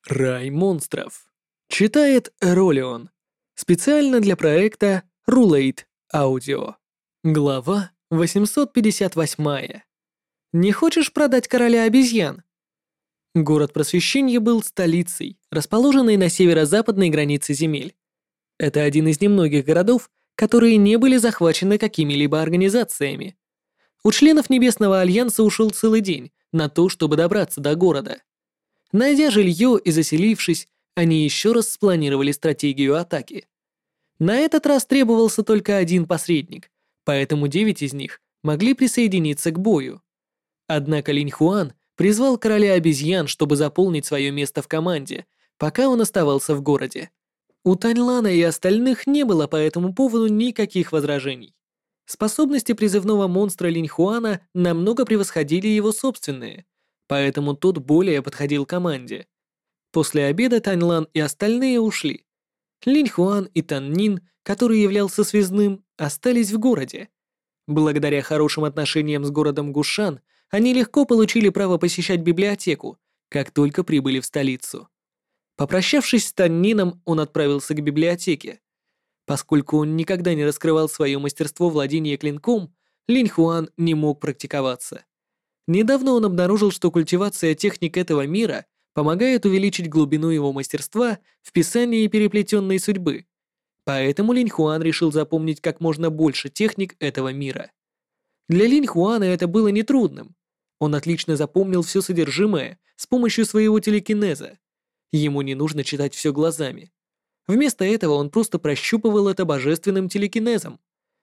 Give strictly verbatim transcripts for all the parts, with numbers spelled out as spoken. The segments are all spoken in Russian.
Рай монстров. Читает Ролион. Специально для проекта Rulate Audio. Глава восемьсот пятьдесят восемь. Не хочешь продать короля обезьян? Город Просвещения был столицей, расположенной на северо-западной границе земель. Это один из немногих городов, которые не были захвачены какими-либо организациями. У членов Небесного Альянса ушел целый день на то, чтобы добраться до города. Найдя жилье и заселившись, они еще раз спланировали стратегию атаки. На этот раз требовался только один посредник, поэтому девять из них могли присоединиться к бою. Однако Линь Хуан призвал короля обезьян, чтобы заполнить свое место в команде, пока он оставался в городе. У Таньлана и остальных не было по этому поводу никаких возражений. Способности призывного монстра Линь Хуана намного превосходили его собственные, поэтому тот более подходил команде. После обеда Таньлан и остальные ушли. Линь Хуан и Тан Нин, который являлся связным, остались в городе. Благодаря хорошим отношениям с городом Гушан, они легко получили право посещать библиотеку, как только прибыли в столицу. Попрощавшись с Тан Нином, он отправился к библиотеке. Поскольку он никогда не раскрывал свое мастерство владения клинком, Линь Хуан не мог практиковаться. Недавно он обнаружил, что культивация техник этого мира помогает увеличить глубину его мастерства в писании переплетенной судьбы. Поэтому Линь Хуан решил запомнить как можно больше техник этого мира. Для Линь Хуана это было нетрудным. Он отлично запомнил все содержимое с помощью своего телекинеза. Ему не нужно читать все глазами. Вместо этого он просто прощупывал это божественным телекинезом.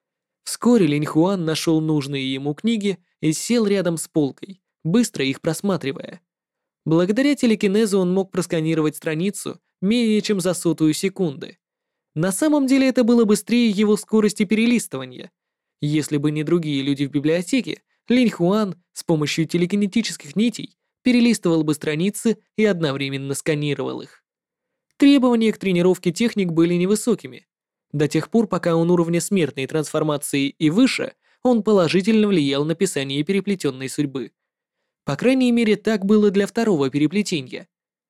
Вскоре Линь Хуан нашел нужные ему книги и сел рядом с полкой, быстро их просматривая. Благодаря телекинезу он мог просканировать страницу менее чем за сотую секунды. На самом деле это было быстрее его скорости перелистывания. Если бы не другие люди в библиотеке, Линь Хуан с помощью телекинетических нитей перелистывал бы страницы и одновременно сканировал их. Требования к тренировке техник были невысокими. До тех пор, пока он уровня смертной трансформации и выше, он положительно влиял на писание переплетенной судьбы. По крайней мере, так было для второго переплетения.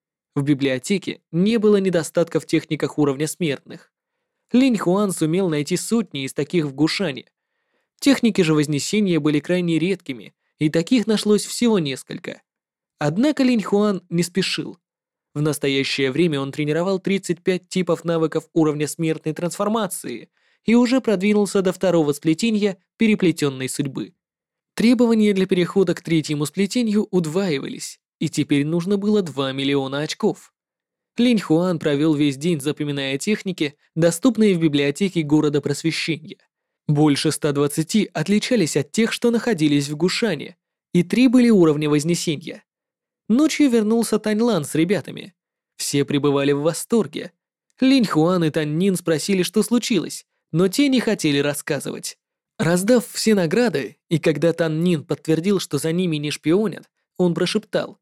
В библиотеке не было недостатка в техниках уровня смертных. Линь Хуан сумел найти сотни из таких в Гушане. Техники же Вознесения были крайне редкими, и таких нашлось всего несколько. Однако Линь Хуан не спешил. В настоящее время он тренировал тридцать пять типов навыков уровня смертной трансформации и уже продвинулся до второго сплетения переплетенной судьбы. Требования для перехода к третьему сплетению удваивались, и теперь нужно было два миллиона очков. Линь Хуан провел весь день, запоминая техники, доступные в библиотеке города Просвещения. Больше ста двадцати отличались от тех, что находились в Гушане, и три были уровня Вознесения. Ночью вернулся Таньлан с ребятами. Все пребывали в восторге. Линь Хуан и Тан Нин спросили, что случилось, но те не хотели рассказывать. Раздав все награды, и когда Тан Нин подтвердил, что за ними не шпионят, он прошептал: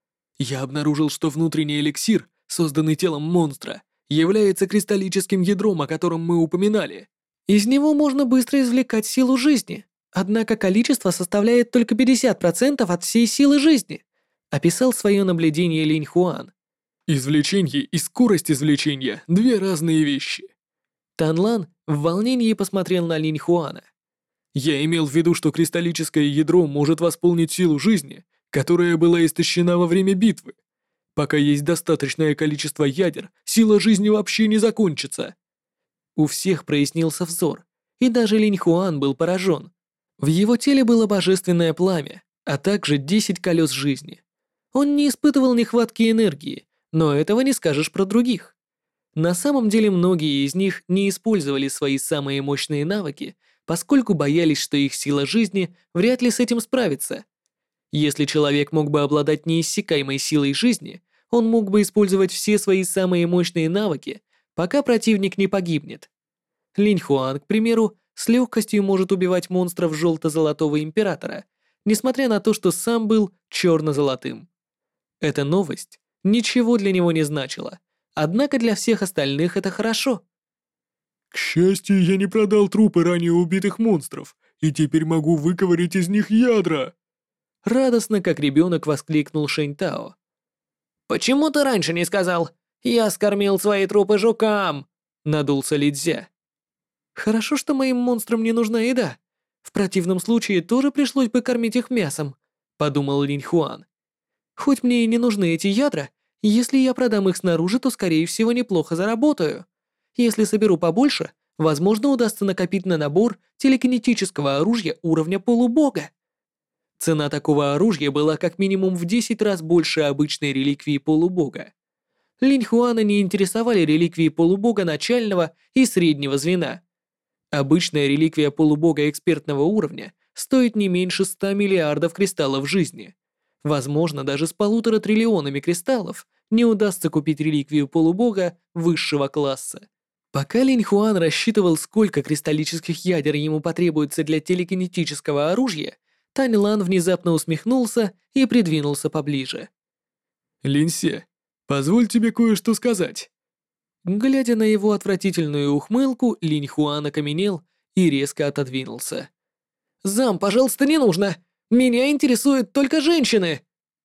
«Я обнаружил, что внутренний эликсир, созданный телом монстра, является кристаллическим ядром, о котором мы упоминали. Из него можно быстро извлекать силу жизни, однако количество составляет только пятьдесят процентов от всей силы жизни», описал свое наблюдение Линь Хуан. Извлечение и скорость извлечения – две разные вещи. Танлан в волнении посмотрел на Линь Хуана. Я имел в виду, что кристаллическое ядро может восполнить силу жизни, которая была истощена во время битвы. Пока есть достаточное количество ядер, сила жизни вообще не закончится. У всех прояснился взор, и даже Линь Хуан был поражен. В его теле было божественное пламя, а также десять колес жизни. Он не испытывал нехватки энергии, но этого не скажешь про других. На самом деле многие из них не использовали свои самые мощные навыки, поскольку боялись, что их сила жизни вряд ли с этим справится. Если человек мог бы обладать неиссякаемой силой жизни, он мог бы использовать все свои самые мощные навыки, пока противник не погибнет. Линь Хуан, к примеру, с легкостью может убивать монстров желто-золотого императора, несмотря на то, что сам был черно-золотым. Эта новость ничего для него не значила, однако для всех остальных это хорошо. К счастью, я не продал трупы ранее убитых монстров, и теперь могу выковырять из них ядра. Радостно, как ребенок, воскликнул Шэнь Тао. «Почему ты раньше не сказал? Я скормил свои трупы жукам!» — надулся Лидзя. «Хорошо, что моим монстрам не нужна еда. В противном случае тоже пришлось бы кормить их мясом», — подумал Линь Хуан. «Хоть мне и не нужны эти ядра, если я продам их снаружи, то, скорее всего, неплохо заработаю. Если соберу побольше, возможно, удастся накопить на набор телекинетического оружия уровня полубога». Цена такого оружия была как минимум в десять раз больше обычной реликвии полубога. Линь Хуана не интересовали реликвии полубога начального и среднего звена. Обычная реликвия полубога экспертного уровня стоит не меньше ста миллиардов кристаллов жизни. Возможно, даже с полутора триллионами кристаллов не удастся купить реликвию полубога высшего класса. Пока Линь Хуан рассчитывал, сколько кристаллических ядер ему потребуется для телекинетического оружия, Тань Лан внезапно усмехнулся и придвинулся поближе. «Линьсе, позволь тебе кое-что сказать». Глядя на его отвратительную ухмылку, Линь Хуан окаменел и резко отодвинулся. «Зам, пожалуйста, не нужно! Меня интересуют только женщины!»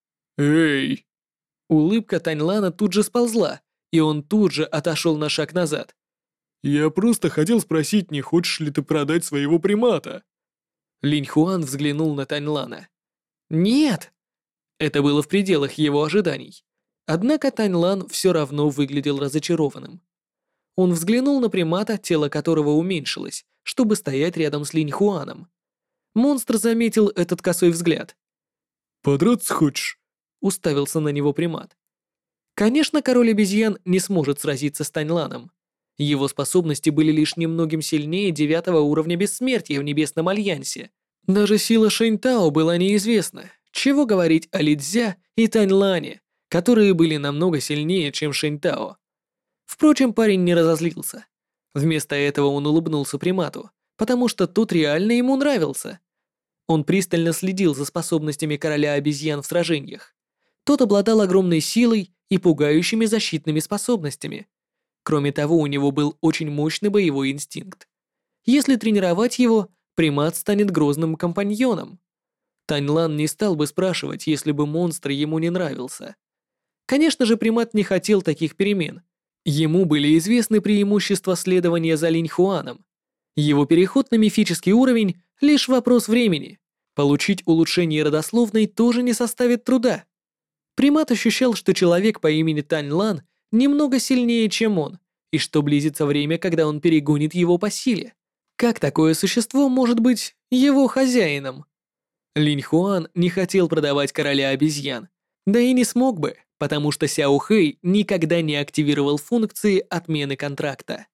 «Эй!» Улыбка Тань Лана тут же сползла, и он тут же отошел на шаг назад. «Я просто хотел спросить, не хочешь ли ты продать своего примата?» Линь Хуан взглянул на Тань Лана. «Нет!» Это было в пределах его ожиданий. Однако Тань Лан все равно выглядел разочарованным. Он взглянул на примата, тело которого уменьшилось, чтобы стоять рядом с Линь Хуаном. Монстр заметил этот косой взгляд. «Подраться хочешь?» — уставился на него примат. Конечно, король обезьян не сможет сразиться с Тань Ланом. Его способности были лишь немногим сильнее девятого уровня бессмертия в Небесном Альянсе. Даже сила Шэньтао была неизвестна. Чего говорить о Лидзя и Тань Лане, которые были намного сильнее, чем Шэньтао. Впрочем, парень не разозлился. Вместо этого он улыбнулся примату, потому что тот реально ему нравился. Он пристально следил за способностями короля обезьян в сражениях. Тот обладал огромной силой и пугающими защитными способностями. Кроме того, у него был очень мощный боевой инстинкт. Если тренировать его, примат станет грозным компаньоном. Тань Лан не стал бы спрашивать, если бы монстр ему не нравился. Конечно же, примат не хотел таких перемен. Ему были известны преимущества следования за Линь Хуаном. Его переход на мифический уровень — лишь вопрос времени. Получить улучшение родословной тоже не составит труда. Примат ощущал, что человек по имени Тань Лан немного сильнее, чем он, и что близится время, когда он перегонит его по силе. Как такое существо может быть его хозяином? Линь Хуан не хотел продавать короля обезьян, да и не смог бы, потому что Сяо Хэй никогда не активировал функции отмены контракта.